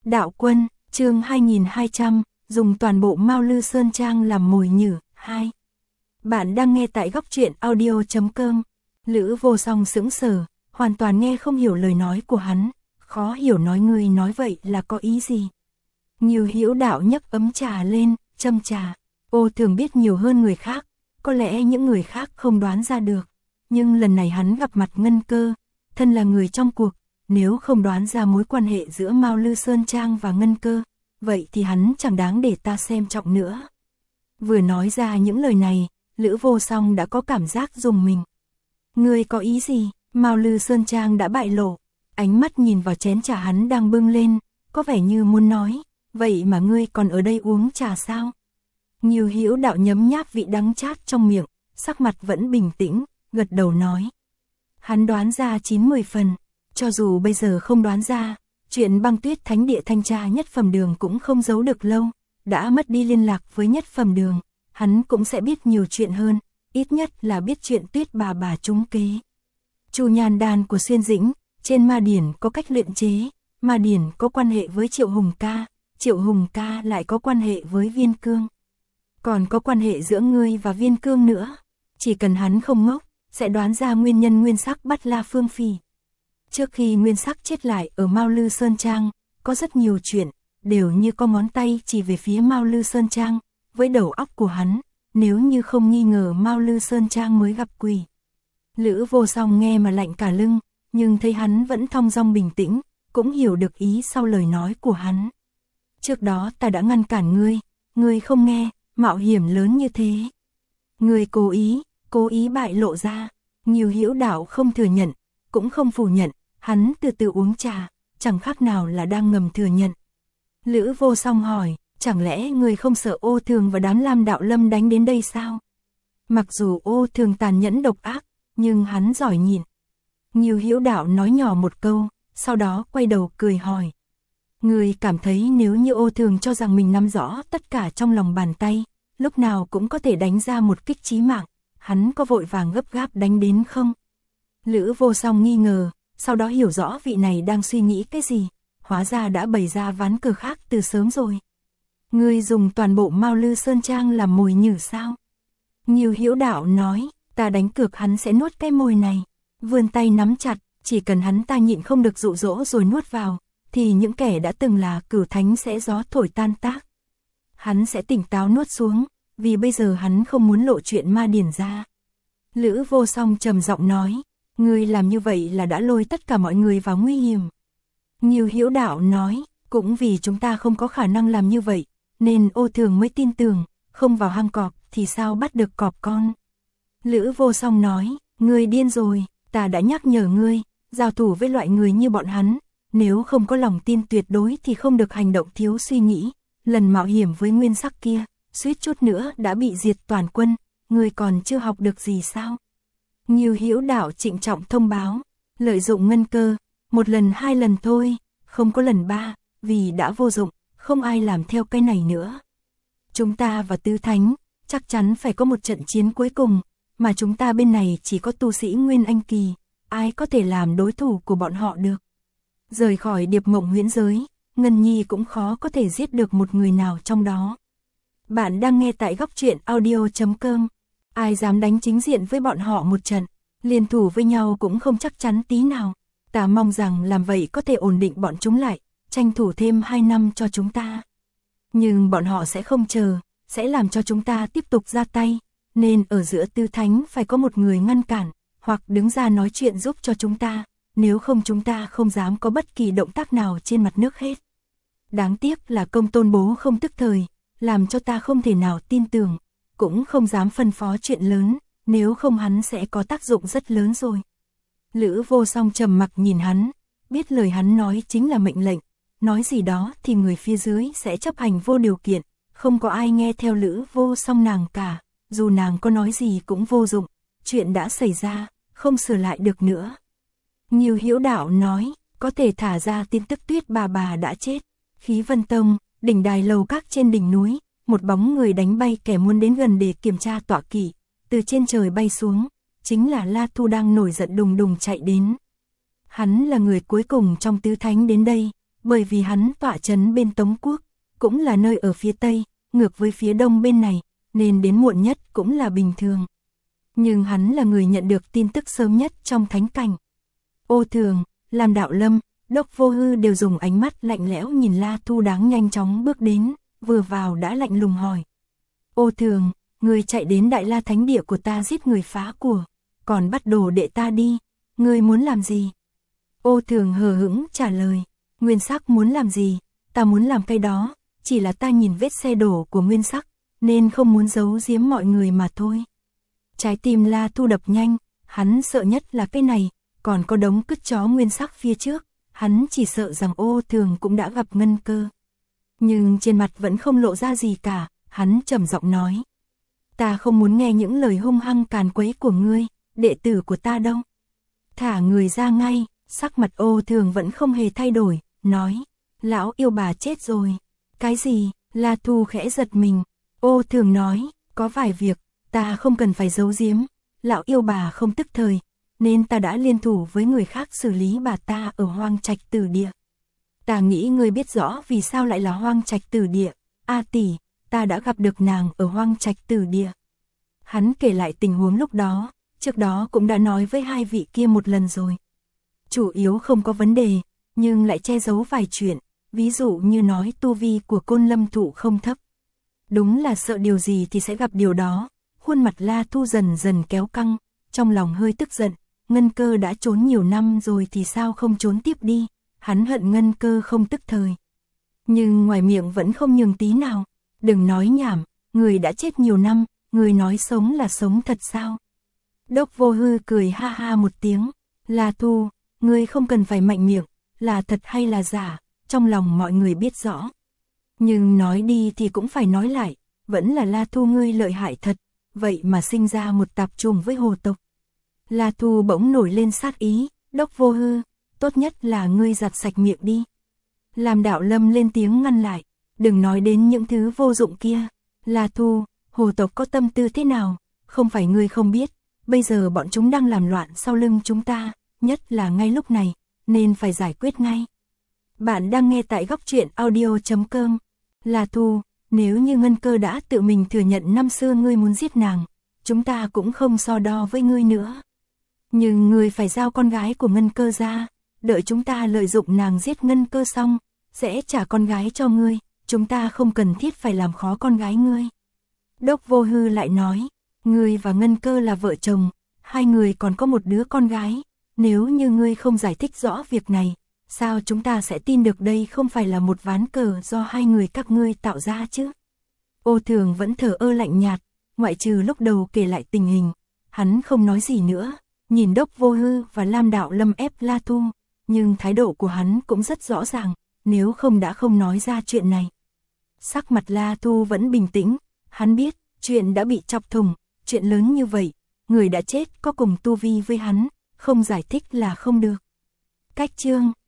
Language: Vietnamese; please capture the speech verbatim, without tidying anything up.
Đạo Quân, chương hai nghìn hai trăm, dùng toàn bộ Mao Lư Sơn Trang làm mồi nhử, hai. Bạn đang nghe tại góc truyện audio chấm com. Lữ Vô Song sững sờ, hoàn toàn nghe không hiểu lời nói của hắn, khó hiểu nói người nói vậy là có ý gì. Nhiều Hữu Đạo nhấc ấm trà lên, châm trà. Ô thường biết nhiều hơn người khác, có lẽ những người khác không đoán ra được. Nhưng lần này hắn gặp mặt Ngân Cơ, thân là người trong cuộc, nếu không đoán ra mối quan hệ giữa Mao Lư Sơn Trang và Ngân Cơ, vậy thì hắn chẳng đáng để ta xem trọng nữa. Vừa nói ra những lời này, Lữ Vô Song đã có cảm giác rùng mình. Ngươi có ý gì? Mao Lư Sơn Trang đã bại lộ, ánh mắt nhìn vào chén trà hắn đang bưng lên, có vẻ như muốn nói, vậy mà ngươi còn ở đây uống trà sao? Nhiều Hữu Đạo nhấm nháp vị đắng chát trong miệng, sắc mặt vẫn bình tĩnh, gật đầu nói. Hắn đoán ra chín mười phần, cho dù bây giờ không đoán ra, chuyện Băng Tuyết Thánh Địa thanh tra Nhất Phẩm Đường cũng không giấu được lâu, đã mất đi liên lạc với Nhất Phẩm Đường, hắn cũng sẽ biết nhiều chuyện hơn, ít nhất là biết chuyện Tuyết bà bà trúng kế. Chu Nhan Đan của Xuyên Dĩnh, trên ma điển có cách luyện chế, ma điển có quan hệ với Triệu Hùng Ca, Triệu Hùng Ca lại có quan hệ với Viên Cương. Còn có quan hệ giữa ngươi và Viên Cương nữa, chỉ cần hắn không ngốc, sẽ đoán ra nguyên nhân Nguyên Sắc bắt La Phương Phỉ. Trước khi Nguyên Sắc chết lại ở Mao Lư Sơn Trang, có rất nhiều chuyện, đều như có ngón tay chỉ về phía Mao Lư Sơn Trang, với đầu óc của hắn, nếu như không nghi ngờ Mao Lư Sơn Trang mới gặp quỷ. Lữ Vô Song nghe mà lạnh cả lưng, nhưng thấy hắn vẫn thong dong bình tĩnh, cũng hiểu được ý sau lời nói của hắn. Trước đó ta đã ngăn cản ngươi, ngươi không nghe, mạo hiểm lớn như thế. Ngươi cố ý, cố ý bại lộ ra, nhiều Hữu Đạo không thừa nhận, cũng không phủ nhận, hắn từ từ uống trà, chẳng khác nào là đang ngầm thừa nhận. Lữ Vô Song hỏi, chẳng lẽ ngươi không sợ Ô Thường và đám Lam Đạo Lâm đánh đến đây sao? Mặc dù Ô Thường tàn nhẫn độc ác, nhưng hắn giỏi nhịn. Nhiều Hữu Đạo nói nhỏ một câu, sau đó quay đầu cười hỏi. Ngươi cảm thấy nếu như Ô Thường cho rằng mình nắm rõ tất cả trong lòng bàn tay, lúc nào cũng có thể đánh ra một kích chí mạng, hắn có vội vàng gấp gáp đánh đến không? Lữ Vô Song nghi ngờ, sau đó hiểu rõ vị này đang suy nghĩ cái gì, hóa ra đã bày ra ván cờ khác từ sớm rồi. Ngươi dùng toàn bộ Mao Lư Sơn Trang làm mồi nhử sao? Nhiều Hữu Đạo nói, ta đánh cược hắn sẽ nuốt cái mồi này, vươn tay nắm chặt, chỉ cần hắn ta nhịn không được dụ dỗ rồi nuốt vào, thì những kẻ đã từng là Cửu Thánh sẽ gió thổi tan tác. Hắn sẽ tỉnh táo nuốt xuống, vì bây giờ hắn không muốn lộ chuyện ma điển ra. Lữ Vô Song trầm giọng nói, ngươi làm như vậy là đã lôi tất cả mọi người vào nguy hiểm. Nhiều Hữu Đạo nói, cũng vì chúng ta không có khả năng làm như vậy, nên Ô Thường mới tin tưởng, không vào hang cọp thì sao bắt được cọp con. Lữ Vô Song nói, ngươi điên rồi, ta đã nhắc nhở ngươi, giao thủ với loại người như bọn hắn, nếu không có lòng tin tuyệt đối thì không được hành động thiếu suy nghĩ. Lần mạo hiểm với Nguyên Sắc kia, suýt chút nữa đã bị diệt toàn quân, ngươi còn chưa học được gì sao? Nhiều Hữu Đạo trịnh trọng thông báo, lợi dụng Ngân Cơ, một lần hai lần thôi, không có lần ba, vì đã vô dụng, không ai làm theo cái này nữa. Chúng ta và Tứ Thánh, chắc chắn phải có một trận chiến cuối cùng, mà chúng ta bên này chỉ có tu sĩ Nguyên Anh Kỳ, ai có thể làm đối thủ của bọn họ được. Rời khỏi Điệp Mộng Huyễn Giới, Ngân Nhi cũng khó có thể giết được một người nào trong đó. Bạn đang nghe tại góc truyện audio chấm com. Ai dám đánh chính diện với bọn họ một trận, liên thủ với nhau cũng không chắc chắn tí nào. Ta mong rằng làm vậy có thể ổn định bọn chúng lại, tranh thủ thêm hai năm cho chúng ta. Nhưng bọn họ sẽ không chờ, sẽ làm cho chúng ta tiếp tục ra tay, nên ở giữa Tứ Thánh phải có một người ngăn cản, hoặc đứng ra nói chuyện giúp cho chúng ta, nếu không chúng ta không dám có bất kỳ động tác nào trên mặt nước hết. Đáng tiếc là Công Tôn Bố không tức thời, làm cho ta không thể nào tin tưởng, cũng không dám phân phó chuyện lớn, nếu không hắn sẽ có tác dụng rất lớn rồi. Lữ Vô Song trầm mặc nhìn hắn, biết lời hắn nói chính là mệnh lệnh, nói gì đó thì người phía dưới sẽ chấp hành vô điều kiện, không có ai nghe theo Lữ Vô Song nàng cả, dù nàng có nói gì cũng vô dụng, chuyện đã xảy ra, không sửa lại được nữa. Nhiều Hữu Đạo nói, có thể thả ra tin tức Tuyết bà bà đã chết. Khí Vân Tông, đỉnh đài lầu các trên đỉnh núi, một bóng người đánh bay kẻ muốn đến gần để kiểm tra tọa kỵ, từ trên trời bay xuống, chính là La Thu đang nổi giận đùng đùng chạy đến. Hắn là người cuối cùng trong Tứ Thánh đến đây, bởi vì hắn tọa trấn bên Tống Quốc, cũng là nơi ở phía Tây, ngược với phía Đông bên này, nên đến muộn nhất cũng là bình thường. Nhưng hắn là người nhận được tin tức sớm nhất trong thánh cảnh. Ô Thường, Lam Đạo Lâm, Đốc Vô Hư đều dùng ánh mắt lạnh lẽo nhìn La Thu đáng nhanh chóng bước đến, vừa vào đã lạnh lùng hỏi. Ô Thường, người chạy đến Đại La Thánh Địa của ta giết người phá của, còn bắt đồ đệ ta đi, người muốn làm gì? Ô Thường hờ hững trả lời, Nguyên Sắc muốn làm gì, ta muốn làm cái đó, chỉ là ta nhìn vết xe đổ của Nguyên Sắc, nên không muốn giấu giếm mọi người mà thôi. Trái tim La Thu đập nhanh, hắn sợ nhất là cái này, còn có đống cứt chó Nguyên Sắc phía trước, hắn chỉ sợ rằng Ô Thường cũng đã gặp Ngân Cơ. Nhưng trên mặt vẫn không lộ ra gì cả, hắn trầm giọng nói. Ta không muốn nghe những lời hung hăng càn quấy của ngươi, đệ tử của ta đâu. Thả người ra ngay, sắc mặt Ô Thường vẫn không hề thay đổi, nói. Lão yêu bà chết rồi. Cái gì? La Thu khẽ giật mình. Ô Thường nói, có vài việc, ta không cần phải giấu giếm. Lão yêu bà không tức thời, nên ta đã liên thủ với người khác xử lý bà ta ở Hoang Trạch Tử Địa. Ta nghĩ ngươi biết rõ vì sao lại là Hoang Trạch Tử Địa. A tỷ, ta đã gặp được nàng ở Hoang Trạch Tử Địa. Hắn kể lại tình huống lúc đó, trước đó cũng đã nói với hai vị kia một lần rồi. Chủ yếu không có vấn đề, nhưng lại che giấu vài chuyện, ví dụ như nói tu vi của Côn Lâm Thụ không thấp. Đúng là sợ điều gì thì sẽ gặp điều đó, khuôn mặt La Thu dần dần kéo căng, trong lòng hơi tức giận, Ngân Cơ đã trốn nhiều năm rồi thì sao không trốn tiếp đi, hắn hận Ngân Cơ không tức thời. Nhưng ngoài miệng vẫn không nhường tí nào, đừng nói nhảm, người đã chết nhiều năm, người nói sống là sống thật sao? Đốc Vô Hư cười ha ha một tiếng, La Thu, ngươi không cần phải mạnh miệng, là thật hay là giả, trong lòng mọi người biết rõ. Nhưng nói đi thì cũng phải nói lại, vẫn là La Thu ngươi lợi hại thật, vậy mà sinh ra một tạp trùng với hồ tộc. La Thu bỗng nổi lên sát ý, Đốc Vô Hư, tốt nhất là ngươi giặt sạch miệng đi. Lam Đạo Lâm lên tiếng ngăn lại, đừng nói đến những thứ vô dụng kia. La Thu, hồ tộc có tâm tư thế nào, không phải ngươi không biết, bây giờ bọn chúng đang làm loạn sau lưng chúng ta, nhất là ngay lúc này, nên phải giải quyết ngay. Bạn đang nghe tại góc truyện audio chấm com. La Thu, nếu như Ngân Cơ đã tự mình thừa nhận năm xưa ngươi muốn giết nàng, chúng ta cũng không so đo với ngươi nữa. Nhưng ngươi phải giao con gái của Ngân Cơ ra, đợi chúng ta lợi dụng nàng giết Ngân Cơ xong, sẽ trả con gái cho ngươi, chúng ta không cần thiết phải làm khó con gái ngươi. Đốc Vô Hư lại nói, ngươi và Ngân Cơ là vợ chồng, hai người còn có một đứa con gái, nếu như ngươi không giải thích rõ việc này, sao chúng ta sẽ tin được đây không phải là một ván cờ do hai người các ngươi tạo ra chứ? Ô Thường vẫn thờ ơ lạnh nhạt, ngoại trừ lúc đầu kể lại tình hình, hắn không nói gì nữa, nhìn Đốc Vô Hư và Lam Đạo Lâm ép La Thu, nhưng thái độ của hắn cũng rất rõ ràng, nếu không đã không nói ra chuyện này. Sắc mặt La Thu vẫn bình tĩnh, hắn biết, chuyện đã bị chọc thủng, chuyện lớn như vậy, người đã chết có cùng tu vi với hắn, không giải thích là không được. Cách chương